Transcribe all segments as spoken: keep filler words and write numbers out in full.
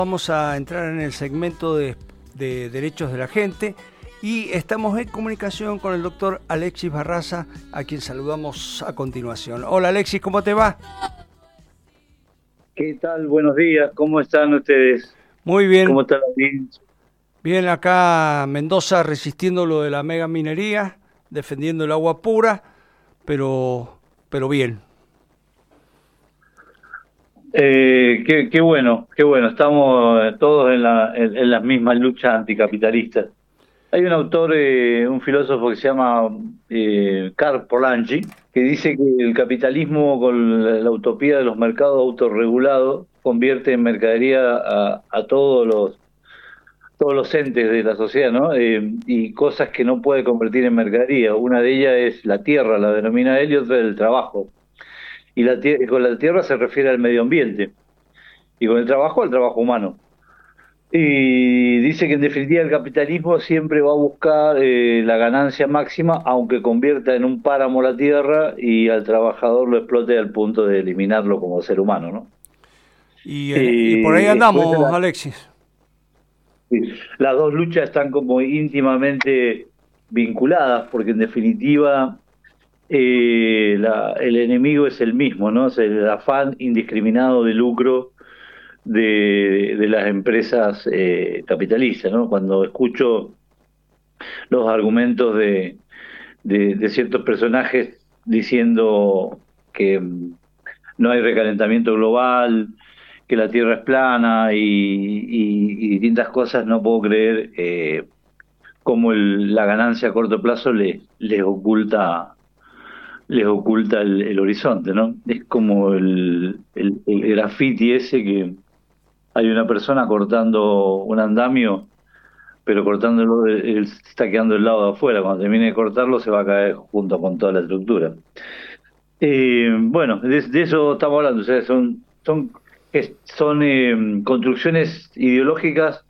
Vamos a entrar en el segmento de, de derechos de la gente y estamos en comunicación con el doctor Alexis Barraza, a quien saludamos a continuación. Hola Alexis, ¿cómo te va? ¿Qué tal? Buenos días, ¿cómo están ustedes? Muy bien, ¿Cómo está la audiencia? bien acá Mendoza resistiendo lo de la mega minería, defendiendo el agua pura, pero, pero bien. Eh, qué, qué bueno, qué bueno, estamos eh, todos en, la, en, en las mismas luchas anticapitalistas. Hay un autor, eh, un filósofo que se llama eh, Karl Polanyi, que dice que el capitalismo con la, la utopía de los mercados autorregulados convierte en mercadería a, a todos los todos los entes de la sociedad, ¿no? Eh, y cosas que no puede convertir en mercadería. Una de ellas es la tierra, la denomina él, y otra el trabajo. Y la tie- con la tierra se refiere al medio ambiente, y con el trabajo al trabajo humano. Y dice que en definitiva el capitalismo siempre va a buscar eh, la ganancia máxima, aunque convierta en un páramo la tierra y al trabajador lo explote al punto de eliminarlo como ser humano, ¿no? Y, en- y por ahí Eh, es por eso andamos, la- Alexis. las dos luchas están como íntimamente vinculadas, porque en definitiva eh, la- el enemigo es el mismo, ¿no? Es el afán indiscriminado de lucro de, de las empresas eh, capitalistas, ¿no? Cuando escucho los argumentos de, de, de ciertos personajes diciendo que mm, no hay recalentamiento global, que la Tierra es plana y, y- y distintas cosas, no puedo creer eh, cómo el- la ganancia a corto plazo le- les oculta les oculta el, el horizonte, ¿no? Es como el, el, el graffiti ese que hay una persona cortando un andamio, pero cortándolo, él él se está quedando del lado de afuera. Cuando termine de cortarlo, se va a caer junto con toda la estructura. Eh, bueno, de, de eso estamos hablando. O sea, son, son, es- son eh, construcciones ideológicas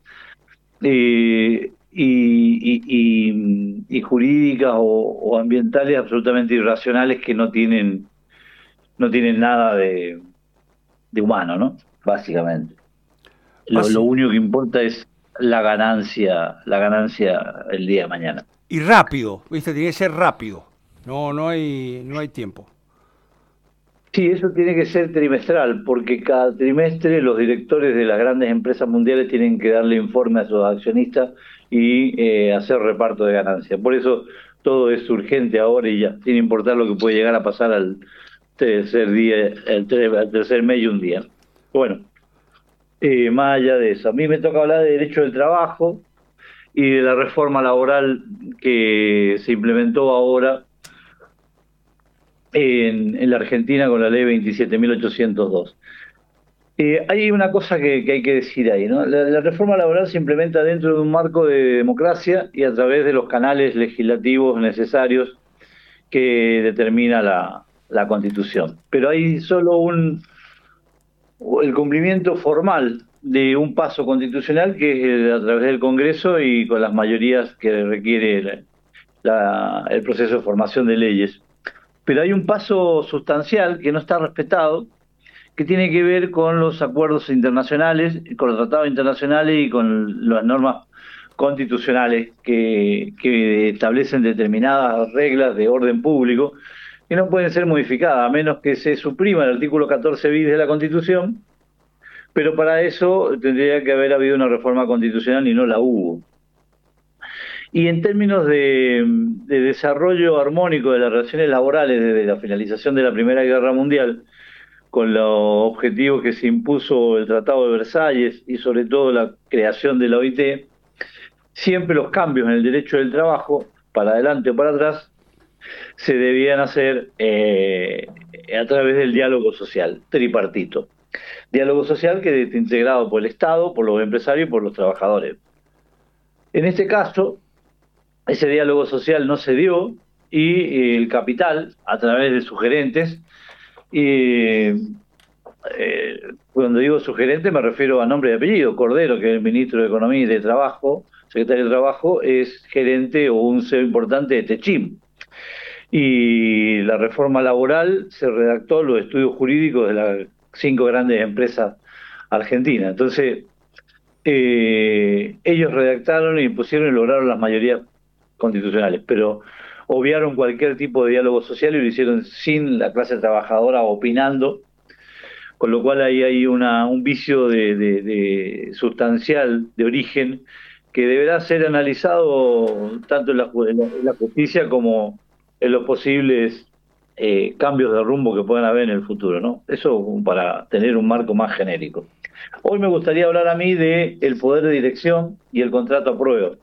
eh, y, y- y- y jurídicas o, o ambientales absolutamente irracionales que no tienen no tienen nada de, de humano, ¿no? Básicamente. Lo, lo Basi- único que importa es la ganancia, la ganancia el día de mañana. Y rápido, ¿viste? Tiene que ser rápido. No, no hay, no hay tiempo. Sí, eso tiene que ser trimestral, porque cada trimestre los directores de las grandes empresas mundiales tienen que darle informe a sus accionistas y eh, hacer reparto de ganancias. Por eso todo es urgente ahora y ya, sin importar lo que puede llegar a pasar al tercer día, el tre- al tercer mes y un día. Bueno, eh, más allá de eso, a mí me toca hablar de derecho del trabajo y de la reforma laboral que se implementó ahora en, en la Argentina con la ley veintisiete mil ochocientos dos. Eh, hay una cosa que, que hay que decir ahí, ¿no? La, la reforma laboral se implementa dentro de un marco de democracia y a través de los canales legislativos necesarios que determina la, la Constitución. Pero hay solo un, el cumplimiento formal de un paso constitucional que es el- a través del Congreso y con las mayorías que requiere la- la- el proceso de formación de leyes. Pero hay un paso sustancial que no está respetado, que tiene que ver con los acuerdos internacionales, con los tratados internacionales y con las normas constitucionales que, que establecen determinadas reglas de orden público que no pueden ser modificadas a menos que se suprima el artículo catorce bis de la Constitución, pero para eso tendría que haber habido una reforma constitucional y no la hubo. Y en términos de, de desarrollo armónico de las relaciones laborales desde la finalización de la Primera Guerra Mundial, con los objetivos que se impuso el Tratado de Versalles y sobre todo la creación de la O I T, siempre los cambios en el derecho del trabajo, para adelante o para atrás, se debían hacer eh, a través del diálogo social, tripartito. Diálogo social que es integrado por el Estado, por los empresarios y por los trabajadores. En este caso, ese diálogo social no se dio y eh, el capital, a través de sus gerentes, eh, eh, cuando digo sugerente me refiero a nombre y apellido. Cordero, que es el ministro de Economía y de Trabajo, secretario de Trabajo, es gerente o un C E O importante de Techim. Y la reforma laboral se redactó los estudios jurídicos de las cinco grandes empresas argentinas. Entonces, eh, ellos redactaron y pusieron y lograron las mayorías constitucionales, pero obviaron cualquier tipo de diálogo social y lo hicieron sin la clase trabajadora opinando, con lo cual ahí hay una, un vicio de, de, de sustancial de origen que deberá ser analizado tanto en la, en la, en la justicia como en los posibles eh, cambios de rumbo que puedan haber en el futuro, ¿no? Eso para tener un marco más genérico. Hoy me gustaría hablar a mí de el poder de dirección y el contrato a prueba.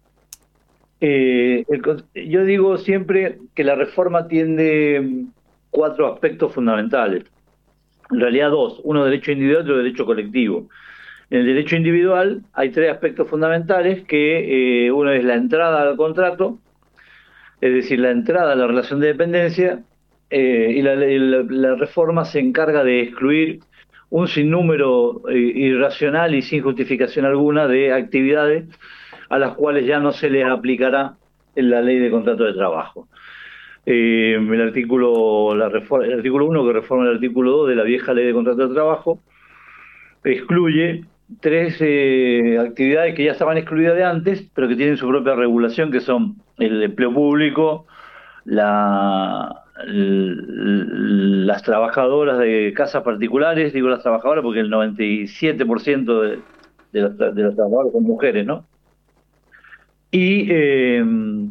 Eh, el, yo digo siempre que la reforma tiene cuatro aspectos fundamentales. En realidad dos, uno derecho individual y otro derecho colectivo. En el derecho individual hay tres aspectos fundamentales, que eh, uno es la entrada al contrato, es decir, la entrada a la relación de dependencia, eh, y la, la, la reforma se encarga de excluir un sinnúmero eh, irracional y sin justificación alguna de actividades a las cuales ya no se les aplicará en la ley de contrato de trabajo. Eh, el artículo la reforma, el artículo uno, que reforma el artículo dos de la vieja ley de contrato de trabajo, excluye tres eh, actividades que ya estaban excluidas de antes, pero que tienen su propia regulación, que son el empleo público, la, el, las trabajadoras de casas particulares, digo las trabajadoras porque el noventa y siete por ciento de, de, los, de los trabajadores son mujeres, ¿no? Y, eh,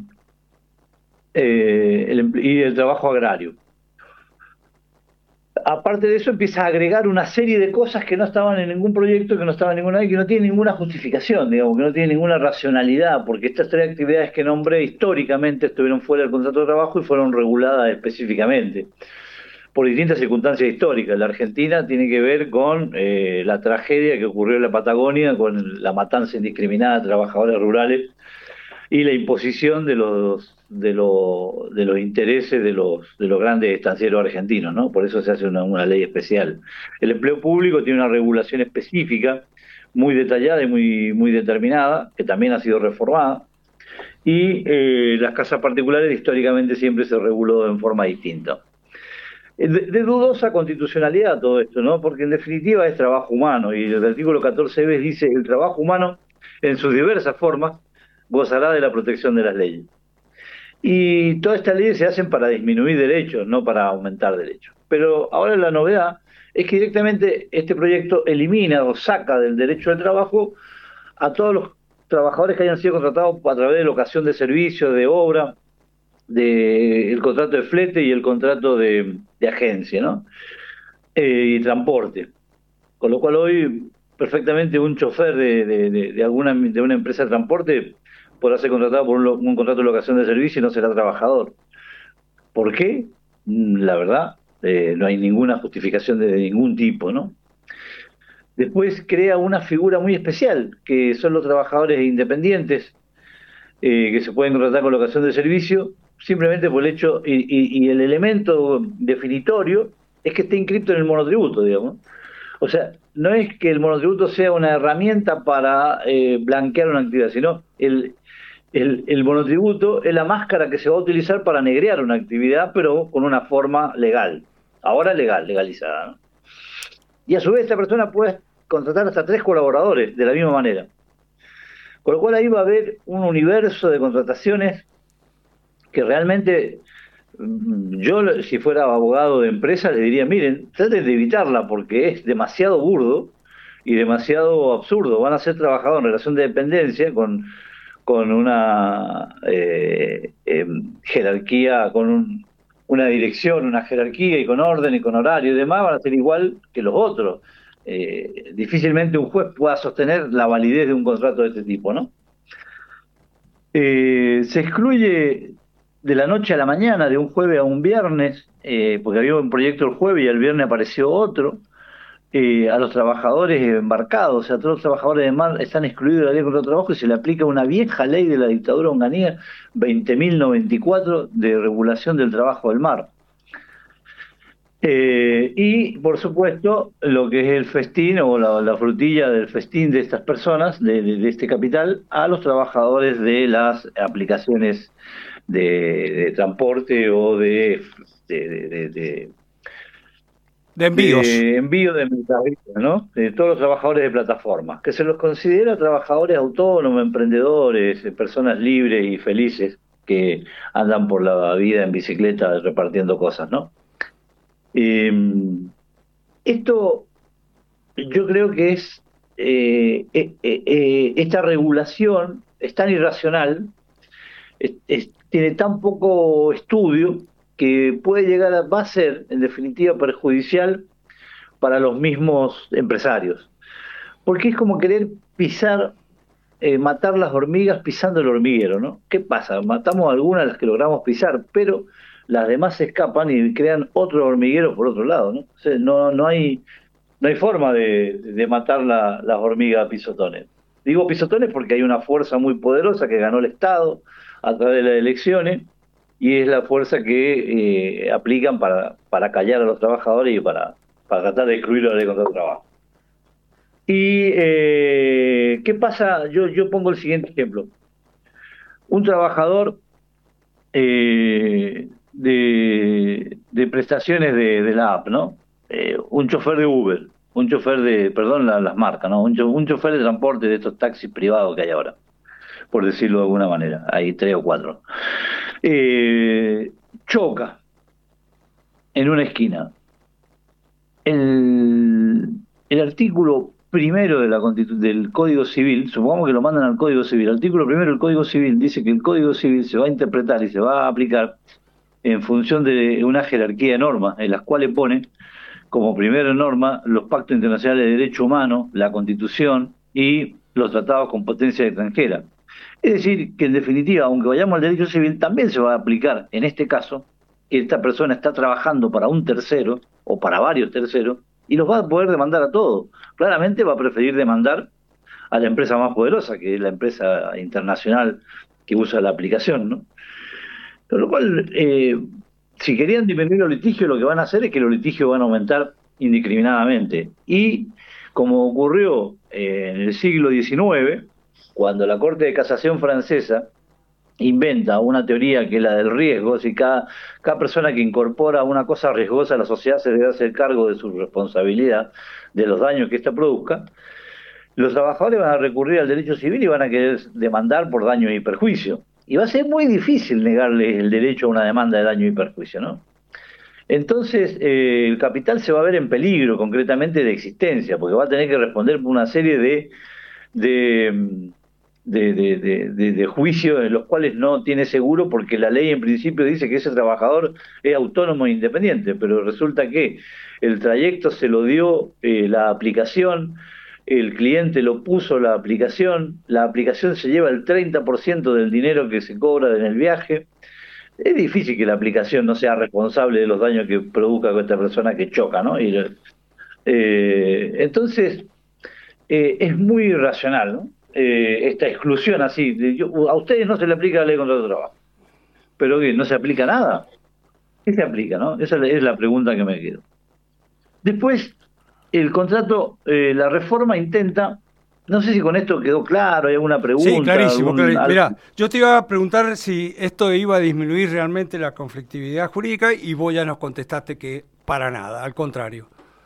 eh, el, y el trabajo agrario. Aparte de eso, empieza a agregar una serie de cosas que no estaban en ningún proyecto, que no estaban en ninguna ley, que no tienen ninguna justificación, digamos, que no tienen ninguna racionalidad, porque estas tres actividades que nombré históricamente estuvieron fuera del contrato de trabajo y fueron reguladas específicamente por distintas circunstancias históricas. La Argentina tiene que ver con eh, la tragedia que ocurrió en la Patagonia, con la matanza indiscriminada de trabajadores rurales y la imposición de los de, lo, de los intereses de los de los grandes estancieros argentinos, ¿no? Por eso se hace una, una ley especial. El empleo público tiene una regulación específica, muy detallada y muy, muy determinada, que también ha sido reformada, y eh, las casas particulares históricamente siempre se reguló en forma distinta. De, de dudosa constitucionalidad todo esto, ¿no? Porque en definitiva es trabajo humano, y el artículo catorce b dice: el trabajo humano, en sus diversas formas, gozará de la protección de las leyes. Y todas estas leyes se hacen para disminuir derechos, no para aumentar derechos. Pero ahora la novedad es que directamente este proyecto elimina o saca del derecho del trabajo a todos los trabajadores que hayan sido contratados a través de locación de servicios, de obra, de el contrato de flete y el contrato de, de agencia, ¿no? Eh, y transporte. Con lo cual hoy perfectamente un chofer de, de, de, de alguna de una empresa de transporte podrá ser contratado por un, un contrato de locación de servicio y no será trabajador. ¿Por qué? La verdad, eh, no hay ninguna justificación de, de ningún tipo, ¿no? Después crea una figura muy especial, que son los trabajadores independientes, eh, que se pueden contratar con locación de servicio, simplemente por el hecho, y, y, y el elemento definitorio es que esté inscrito en el monotributo, digamos. O sea, no es que el monotributo sea una herramienta para eh, blanquear una actividad, sino el, el, el monotributo es la máscara que se va a utilizar para negrear una actividad, pero con una forma legal. Ahora legal, legalizada, ¿no? Y a su vez esta persona puede contratar hasta tres colaboradores de la misma manera. Con lo cual ahí va a haber un universo de contrataciones que realmente, yo si fuera abogado de empresa le diría: miren, traten de evitarla porque es demasiado burdo y demasiado absurdo. Van a ser trabajados en relación de dependencia con, con una eh, eh, jerarquía, con un, una dirección, una jerarquía y con orden y con horario y demás, van a ser igual que los otros. Eh, difícilmente un juez pueda sostener la validez de un contrato de este tipo, ¿no? Eh, se excluye de la noche a la mañana, de un jueves a un viernes, eh, porque había un proyecto el jueves y el viernes apareció otro, eh, a los trabajadores embarcados. O sea, todos los trabajadores de mar están excluidos de la ley contra el trabajo y se le aplica una vieja ley de la dictadura onganía, veinte mil noventa y cuatro, de regulación del trabajo del mar. Eh, y, por supuesto, lo que es el festín o la, la frutilla del festín de estas personas, de, de, de este capital, a los trabajadores de las aplicaciones de, de transporte o de, de, de, de, de envíos. de envío de mercadería, ¿no? De todos los trabajadores de plataformas, que se los considera trabajadores autónomos, emprendedores, eh, personas libres y felices que andan por la vida en bicicleta repartiendo cosas, ¿no? Eh, esto yo creo que es, eh, eh, eh, eh, esta regulación es tan irracional, es- es- tiene tan poco estudio que puede llegar a, va a ser en definitiva perjudicial para los mismos empresarios. Porque es como querer pisar, eh, matar las hormigas pisando el hormiguero, ¿no? ¿Qué pasa? Matamos algunas, las que logramos pisar, pero las demás se escapan y crean otro hormiguero por otro lado, ¿no? O sea, no, no hay, no hay forma de, de matar la- las hormigas a pisotones. Digo pisotones porque hay una fuerza muy poderosa que ganó el Estado a través de las elecciones y es la fuerza que eh, aplican para, para callar a los trabajadores y para, para tratar de excluir a la ley contra el trabajo. ¿Y eh, qué pasa? Yo, yo pongo el siguiente ejemplo. Un trabajador eh, de, de prestaciones de, de la app, ¿no? Eh, un chofer de Uber, un chofer de, perdón la- las marcas, ¿no? Un, cho- un chofer de transporte de estos taxis privados que hay ahora, por decirlo de alguna manera. Hay tres o cuatro. Eh, choca en una esquina. El, el artículo primero de la Constitu- del Código Civil, supongamos que lo mandan al Código Civil, el artículo primero del Código Civil dice que el Código Civil se va a interpretar y se va a aplicar en función de una jerarquía de normas, en las cuales pone como primera norma los pactos internacionales de derechos humanos, la Constitución y los tratados con potencia extranjera. Es decir, que en definitiva, aunque vayamos al derecho civil, también se va a aplicar, en este caso, que esta persona está trabajando para un tercero o para varios terceros y los va a poder demandar a todos. Claramente va a preferir demandar a la empresa más poderosa, que es la empresa internacional que usa la aplicación, ¿no? Con lo cual, eh, si querían disminuir los litigios, lo que van a hacer es que los litigios van a aumentar indiscriminadamente. Y como ocurrió eh, en el siglo diecinueve, cuando la Corte de Casación francesa inventa una teoría que es la del riesgo, si cada, cada persona que incorpora una cosa riesgosa a la sociedad se debe hacer cargo de su responsabilidad, de los daños que ésta produzca, los trabajadores van a recurrir al derecho civil y van a querer demandar por daño y perjuicio. Y va a ser muy difícil negarle el derecho a una demanda de daño y perjuicio, ¿no? Entonces, eh, el capital se va a ver en peligro concretamente de existencia, porque va a tener que responder por una serie de, de, de, de, de, de, de juicios en los cuales no tiene seguro, porque la ley en principio dice que ese trabajador es autónomo e independiente, pero resulta que el trayecto se lo dio eh, la aplicación, el cliente lo puso la aplicación, la aplicación se lleva el treinta por ciento del dinero que se cobra en el viaje. Es difícil que la aplicación no sea responsable de los daños que produzca con esta persona que choca, ¿no? Y, eh, entonces, eh, es muy irracional, ¿no? Eh, esta exclusión así. De, yo, a ustedes no se le aplica la ley contra el trabajo, pero ¿qué? ¿No se aplica nada? ¿Qué se aplica, no? Esa es la pregunta que me quedo. Después, el contrato, eh, la reforma intenta, no sé si con esto quedó claro, hay alguna pregunta. Sí, clarísimo. Algún, clarísimo. algo... Mirá, yo te iba a preguntar si esto iba a disminuir realmente la conflictividad jurídica y vos ya nos contestaste que para nada, al contrario.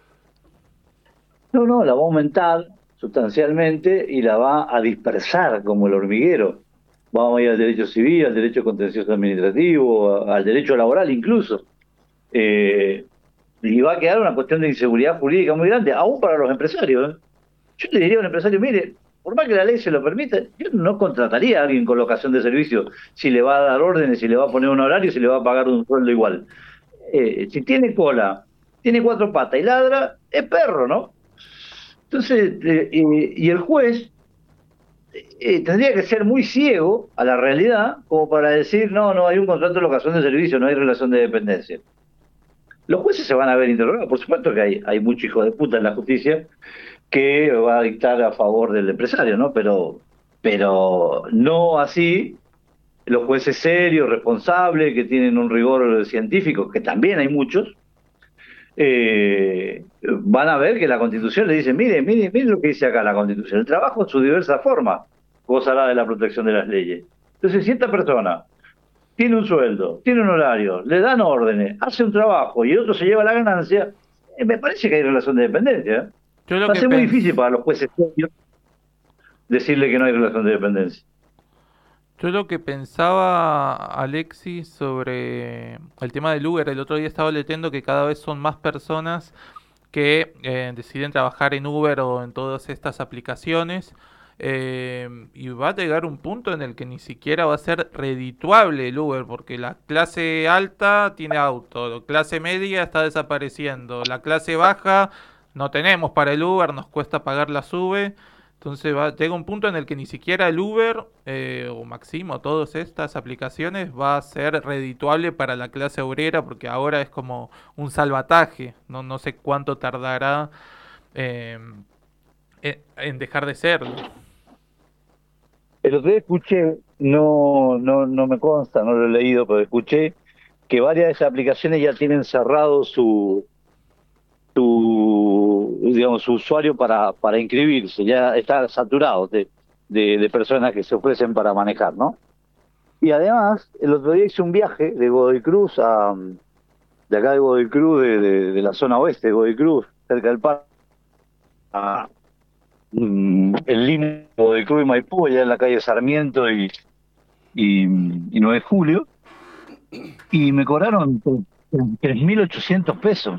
No, no, la va a aumentar sustancialmente y la va a dispersar como el hormiguero. Vamos a ir al derecho civil, al derecho contencioso administrativo, al derecho laboral incluso. Eh, y va a quedar una cuestión de inseguridad jurídica muy grande, aún para los empresarios, ¿eh? Yo le diría a un empresario, mire, por más que la ley se lo permita, yo no contrataría a alguien con locación de servicio si le va a dar órdenes, si le va a poner un horario, si le va a pagar un sueldo igual. Eh, si tiene cola, tiene cuatro patas y ladra, es perro, ¿no? Entonces, eh, eh, y el juez eh, tendría que ser muy ciego a la realidad como para decir, no, no hay un contrato de locación de servicio, no hay relación de dependencia. Los jueces se van a ver interrogados, por supuesto que hay, hay mucho hijo de puta en la justicia que va a dictar a favor del empresario, ¿no? Pero, pero no así los jueces serios, responsables, que tienen un rigor científico, que también hay muchos, eh, van a ver que la Constitución le dice, mire, mire, mire lo que dice acá la Constitución, el trabajo en su diversa forma gozará de la protección de las leyes. Entonces, si esta persona tiene un sueldo, tiene un horario, le dan órdenes, hace un trabajo y otro se lleva la ganancia, Eh, me parece que hay relación de dependencia. ¿eh? Yo lo Va a que ser muy pens difícil para los jueces serios decirle que no hay relación de dependencia. yo lo que pensaba, Alexis, sobre el tema del Uber, el otro día estaba leyendo que cada vez son más personas que eh, deciden trabajar en Uber o en todas estas aplicaciones, eh, y va a llegar un punto en el que ni siquiera va a ser redituable el Uber, porque la clase alta tiene auto, la clase media está desapareciendo, la clase baja no tenemos para el Uber, nos cuesta pagar la sube. Entonces va, llega un punto en el que ni siquiera el Uber eh, o Maximo, todas estas aplicaciones va a ser redituable para la clase obrera, porque ahora es como un salvataje. No, no sé cuánto tardará eh, en, en dejar de serlo. El otro día escuché, no, no, no me consta, no lo he leído, pero escuché que varias de esas aplicaciones ya tienen cerrado su, su, digamos, su usuario para, para inscribirse, ya está saturado de, de, de personas que se ofrecen para manejar, ¿no? Y además, el otro día hice un viaje de Godoy Cruz a, de acá de Godoy Cruz, de, de, de la zona oeste de Godoy Cruz, cerca del parque, a mm, el límite de Godoy Cruz y Maipú, allá en la calle Sarmiento y, y, y nueve de julio, y me cobraron tres mil ochocientos pesos.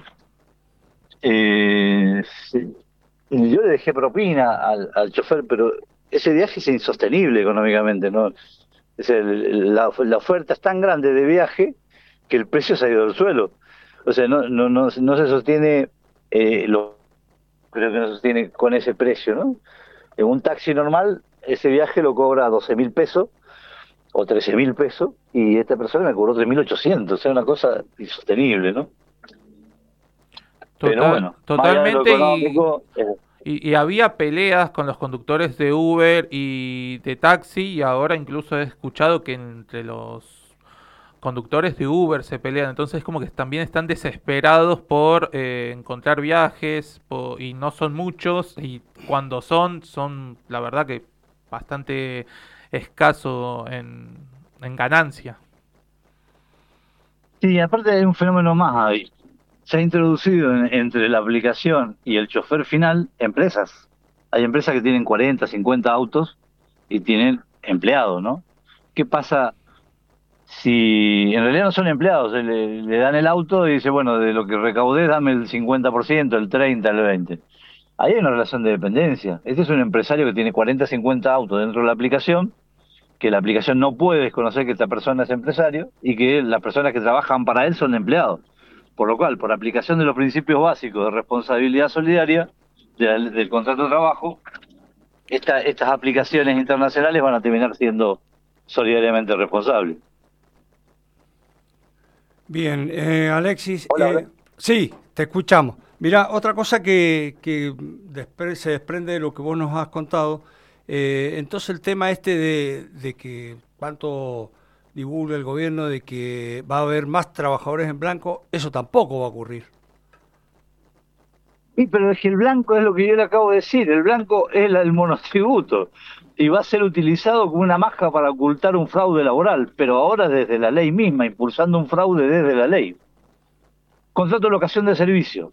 Eh, sí. Yo le dejé propina al, al chofer, pero ese viaje es insostenible económicamente, ¿no? Es el- la, la oferta es tan grande de viaje que el precio se ha ido al suelo. O sea, no, no, no, no se sostiene, eh, lo, creo que no se sostiene con ese precio, ¿no? En un taxi normal, ese viaje lo cobra doce mil pesos o trece mil pesos, y esta persona me cobró tres mil ochocientos, o sea, una cosa insostenible, ¿no? Pero Total, bueno, más allá de lo totalmente y, económico, eh, y, y había peleas con los conductores de Uber y de taxi, y ahora incluso he escuchado que entre los conductores de Uber se pelean, entonces como que también están desesperados por eh, encontrar viajes po- y no son muchos, y cuando son, son la verdad que bastante escaso en, en ganancia. sí, aparte hay un fenómeno más ahí. Se ha introducido en- entre la aplicación y el chofer final empresas. Hay empresas que tienen cuarenta, cincuenta autos y tienen empleados, ¿no? ¿Qué pasa si en realidad no son empleados? eh, Le, le dan el auto y dice, bueno, de lo que recaudé, dame el cincuenta por ciento, el treinta, el veinte. Ahí hay una relación de dependencia. Este es un empresario que tiene cuarenta, cincuenta autos dentro de la aplicación, que la aplicación no puede desconocer que esta persona es empresario y que las personas que trabajan para él son empleados. Por lo cual, por aplicación de los principios básicos de responsabilidad solidaria del, del contrato de trabajo, esta, estas aplicaciones internacionales van a terminar siendo solidariamente responsables. Bien, eh, Alexis, Hola, hola. eh, sí, te escuchamos. Mira, otra cosa que, que despre- se desprende de lo que vos nos has contado, eh, entonces el tema este de, de que cuánto divulga el gobierno de que va a haber más trabajadores en blanco, eso tampoco va a ocurrir. Sí, pero es que el blanco es lo que yo le acabo de decir, el blanco es la- el monotributo y va a ser utilizado como una maja para ocultar un fraude laboral, pero ahora desde la ley misma, impulsando un fraude desde la ley. Contrato de locación de servicio.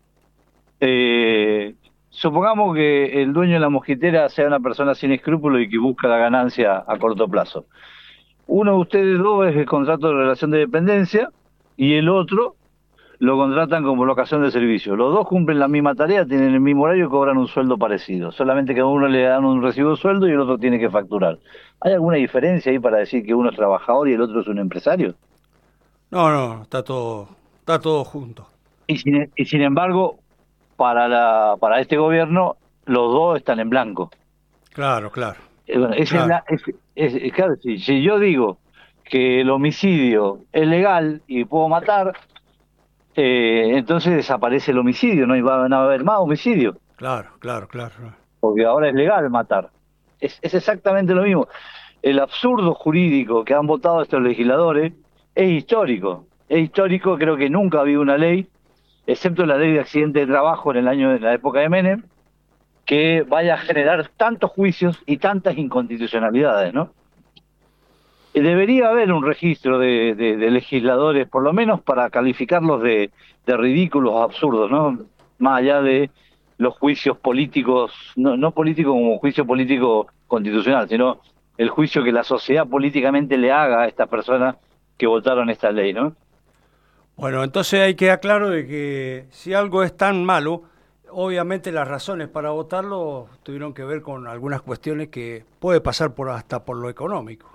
Eh, supongamos que el dueño de la mosquitera sea una persona sin escrúpulos y que busca la ganancia a corto plazo. Uno de ustedes dos es el contrato de relación de dependencia y el otro lo contratan como locación de servicio. Los dos cumplen la misma tarea, tienen el mismo horario y cobran un sueldo parecido. Solamente que a uno le dan un recibo de sueldo y el otro tiene que facturar. ¿Hay alguna diferencia ahí para decir que uno es trabajador y el otro es un empresario? No, no, está todo, está todo junto. Y sin, y sin embargo, para, la, para este gobierno, los dos están en blanco. Claro, claro, Eh, bueno, ese claro. bla- es, es- es- claro, si, si yo digo que el homicidio es legal y puedo matar, eh, entonces desaparece el homicidio, no va, no va a haber más homicidio, Claro, claro, claro. Claro. porque ahora es legal matar. Es, es exactamente lo mismo. El absurdo jurídico que han votado estos legisladores es histórico. Es histórico, creo que nunca ha habido una ley, excepto la ley de accidente de trabajo en el año de la época de Menem, que vaya a generar tantos juicios y tantas inconstitucionalidades, ¿no? debería haber un registro de, de, de legisladores, por lo menos para calificarlos de, de ridículos, absurdos, ¿no? Más allá de los juicios políticos, no, no políticos como juicio político constitucional, sino el juicio que la sociedad políticamente le haga a estas personas que votaron esta ley, ¿no? Bueno, entonces hay que quedar claro de que si algo es tan malo, obviamente las razones para votarlo tuvieron que ver con algunas cuestiones que puede pasar por hasta por lo económico.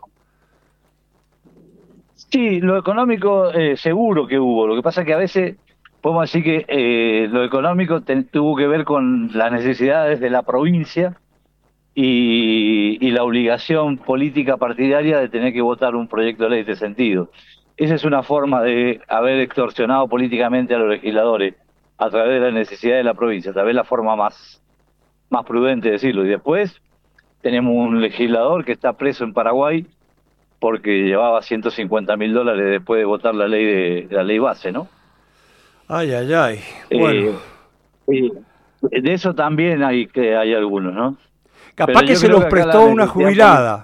Sí, lo económico eh, seguro que hubo. Lo que pasa es que a veces podemos decir que eh, lo económico te- tuvo que ver con las necesidades de la provincia y, y la obligación política partidaria de tener que votar un proyecto de ley de este sentido. Esa es una forma de haber extorsionado políticamente a los legisladores a través de la necesidad de la provincia, tal vez la forma más, más prudente de decirlo. Y después tenemos un legislador que está preso en Paraguay porque llevaba ciento cincuenta mil dólares después de votar la ley de la ley base, ¿no? Ay, ay, ay. Bueno, Eh, eh, de eso también hay que hay algunos, ¿no? Pero capaz que yo se creo los que acá la prestó una necesidad política, jubilada.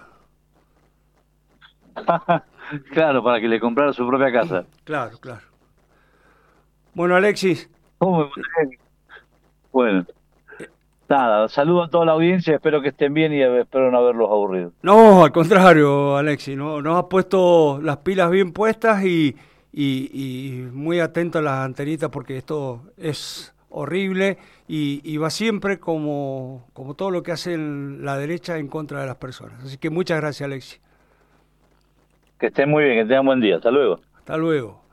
claro, para que le comprara su propia casa. Claro, claro. Bueno, Alexis, ¿Cómo? Bueno, nada, saludo a toda la audiencia, espero que estén bien y espero no haberlos aburrido. no, al contrario, Alexis, no, nos has puesto las pilas bien puestas y, y, y muy atento a las antenitas porque esto es horrible y, y va siempre como, como todo lo que hace la derecha en contra de las personas. Así que muchas gracias, Alexis. Que estén muy bien, que tengan buen día. Hasta luego. Hasta luego.